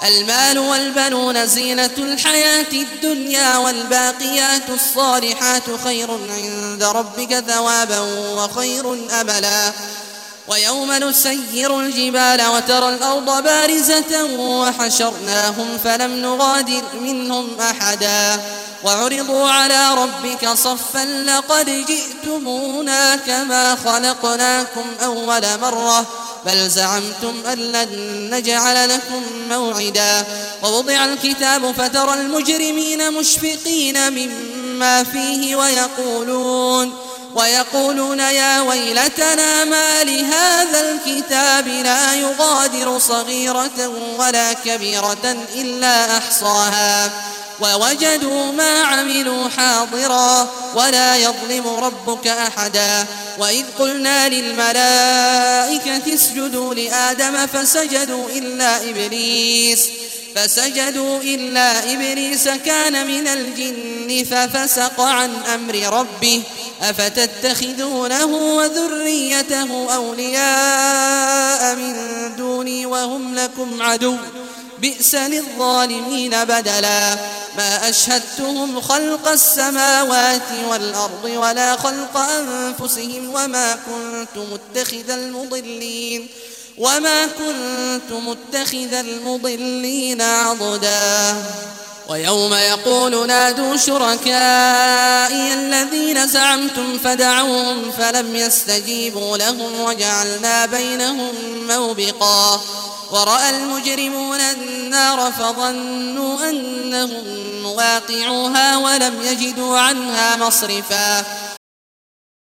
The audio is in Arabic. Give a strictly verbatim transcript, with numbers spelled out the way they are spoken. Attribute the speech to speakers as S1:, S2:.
S1: المال والبنون زينة الحياة الدنيا والباقيات الصالحات خير عند ربك ثوابا وخير أملا ويوم نسير الجبال وترى الأرض بارزة وحشرناهم فلم نغادر منهم أحدا وعرضوا على ربك صفا لقد جئتمونا كما خلقناكم أول مرة بل زعمتم أن لن نجعل لكم موعدا ووضع الكتاب فترى المجرمين مشفقين مما فيه ويقولون ويقولون يا ويلتنا ما لهذا الكتاب لا يغادر صغيرة ولا كبيرة إلا أحصاها ووجدوا ما عملوا حاضرا ولا يظلم ربك أحدا وإذ قلنا للملائكة اسجدوا لآدم فسجدوا إلا إبليس فسجدوا إلا إبليس كان من الجن ففسق عن أمر ربه أفتتخذونه وذريته أولياء من دوني وهم لكم عدو بئس للظالمين بدلا ما أشهدتهم خلق السماوات والأرض ولا خلق أنفسهم وما كنت متخذ المضلين وما كنت متخذ المضلين عضدا ويوم يقول نادوا شركائي الذين زعمتم فدعوهم فلم يستجيبوا لهم وجعلنا بينهم موبقا ورأى المجرمون النار فظنوا أنهم واقعوها ولم يجدوا عنها مصرفا